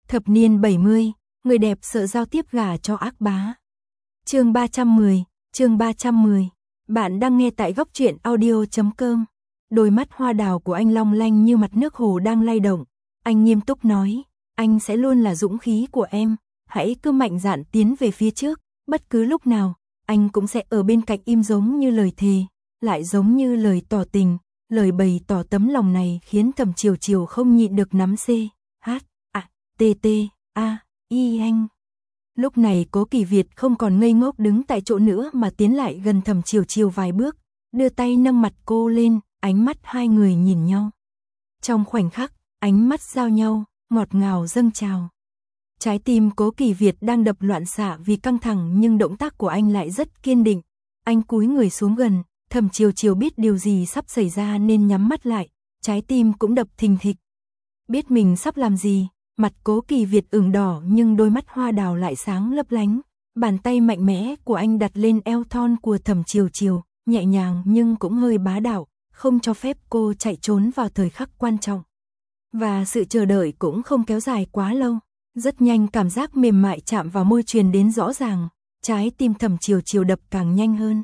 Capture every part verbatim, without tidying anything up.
Thập niên bảy mươi, người đẹp sợ giao tiếp gả cho ác bá. Chương ba trăm mười, chương ba trăm mười. Bạn đang nghe tại góc truyện audio chấm com. Đôi mắt hoa đào của anh long lanh như mặt nước hồ đang lay động. Anh nghiêm túc nói, anh sẽ luôn là dũng khí của em, hãy cứ mạnh dạn tiến về phía trước, bất cứ lúc nào, anh cũng sẽ ở bên cạnh im giống như lời thề, lại giống như lời tỏ tình, lời bày tỏ tấm lòng này khiến Thẩm Chiều Chiều không nhịn được nắm C, H, A, T, T, A, I anh. Lúc này Cố Kỳ Việt không còn ngây ngốc đứng tại chỗ nữa mà tiến lại gần Thẩm Chiều Chiều vài bước, đưa tay nâng mặt cô lên, ánh mắt hai người nhìn nhau. Trong khoảnh khắc, ánh mắt giao nhau, ngọt ngào dâng trào. Trái tim Cố Kỳ Việt đang đập loạn xạ vì căng thẳng nhưng động tác của anh lại rất kiên định. Anh cúi người xuống gần, Thẩm Chiều Chiều biết điều gì sắp xảy ra nên nhắm mắt lại, trái tim cũng đập thình thịch. Biết mình sắp làm gì, mặt Cố Kỳ Việt ửng đỏ nhưng đôi mắt hoa đào lại sáng lấp lánh. Bàn tay mạnh mẽ của anh đặt lên eo thon của Thẩm Chiều Chiều, nhẹ nhàng nhưng cũng hơi bá đạo, không cho phép cô chạy trốn vào thời khắc quan trọng. Và sự chờ đợi cũng không kéo dài quá lâu. Rất nhanh cảm giác mềm mại chạm vào môi truyền đến rõ ràng, trái tim Thẩm Chiều Chiều đập càng nhanh hơn.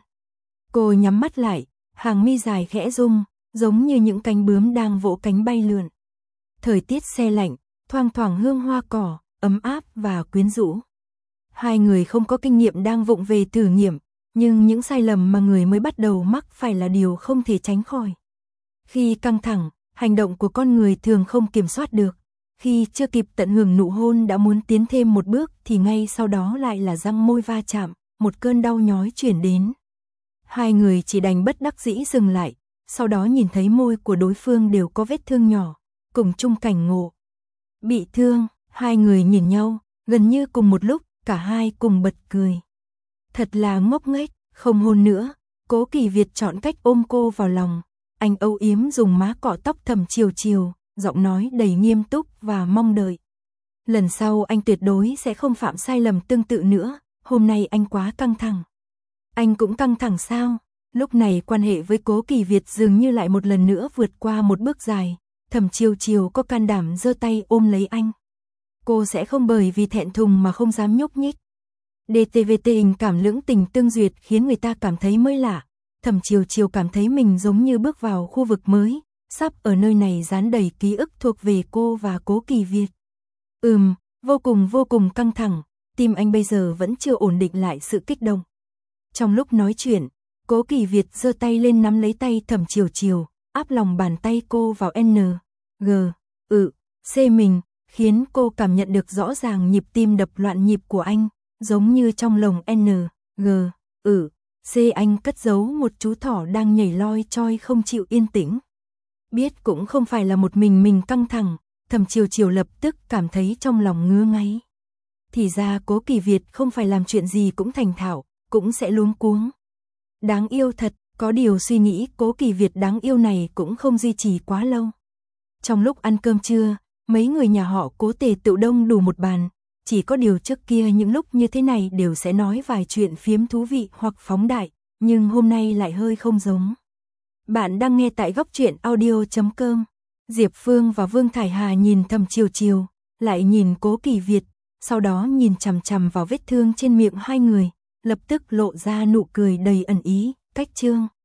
Cô nhắm mắt lại, hàng mi dài khẽ rung, giống như những cánh bướm đang vỗ cánh bay lượn. Thời tiết se lạnh, thoang thoảng hương hoa cỏ, ấm áp và quyến rũ. Hai người không có kinh nghiệm đang vụng về thử nghiệm, nhưng những sai lầm mà người mới bắt đầu mắc phải là điều không thể tránh khỏi. Khi căng thẳng, hành động của con người thường không kiểm soát được. Khi chưa kịp tận hưởng nụ hôn đã muốn tiến thêm một bước thì ngay sau đó lại là răng môi va chạm, một cơn đau nhói chuyển đến. Hai người chỉ đành bất đắc dĩ dừng lại, sau đó nhìn thấy môi của đối phương đều có vết thương nhỏ, cùng chung cảnh ngộ. Bị thương, hai người nhìn nhau, gần như cùng một lúc, cả hai cùng bật cười. Thật là ngốc nghếch, không hôn nữa, Cố Kỳ Việt chọn cách ôm cô vào lòng. Anh âu yếm dùng má cọ tóc Thẩm Chiều Chiều, giọng nói đầy nghiêm túc và mong đợi. Lần sau anh tuyệt đối sẽ không phạm sai lầm tương tự nữa, hôm nay anh quá căng thẳng. Anh cũng căng thẳng sao? Lúc này quan hệ với Cố Kỳ Việt dường như lại một lần nữa vượt qua một bước dài. Thẩm Chiều Chiều có can đảm giơ tay ôm lấy anh. Cô sẽ không bởi vì thẹn thùng mà không dám nhúc nhích. đê tê vê tê tình cảm lưỡng tình tương duyệt khiến người ta cảm thấy mới lạ. Thẩm Chiều Chiều cảm thấy mình giống như bước vào khu vực mới, sắp ở nơi này dán đầy ký ức thuộc về cô và Cố Kỳ Việt. Ừm, vô cùng vô cùng căng thẳng, tim anh bây giờ vẫn chưa ổn định lại sự kích động. Trong lúc nói chuyện, Cố Kỳ Việt giơ tay lên nắm lấy tay Thẩm Chiều Chiều, áp lòng bàn tay cô vào N, G, ự, C mình, khiến cô cảm nhận được rõ ràng nhịp tim đập loạn nhịp của anh, giống như trong lồng N, G, ự, C anh cất giấu một chú thỏ đang nhảy loi choi không chịu yên tĩnh. Biết cũng không phải là một mình mình căng thẳng, Thẩm Chiều Chiều lập tức cảm thấy trong lòng ngứa ngáy. Thì ra Cố Kỳ Việt không phải làm chuyện gì cũng thành thạo, cũng sẽ luống cuống. Đáng yêu thật, có điều suy nghĩ Cố Kỳ Việt đáng yêu này cũng không duy trì quá lâu. Trong lúc ăn cơm trưa, mấy người nhà họ Cố tề tựu đông đủ một bàn, chỉ có điều trước kia những lúc như thế này đều sẽ nói vài chuyện phiếm thú vị hoặc phóng đại, nhưng hôm nay lại hơi không giống. Bạn đang nghe tại góc truyện audio chấm com. Diệp Phương và Vương Thải Hà nhìn Thẩm Chiều Chiều, lại nhìn Cố Kỳ Việt, sau đó nhìn chằm chằm vào vết thương trên miệng hai người, lập tức lộ ra nụ cười đầy ẩn ý, cách chương.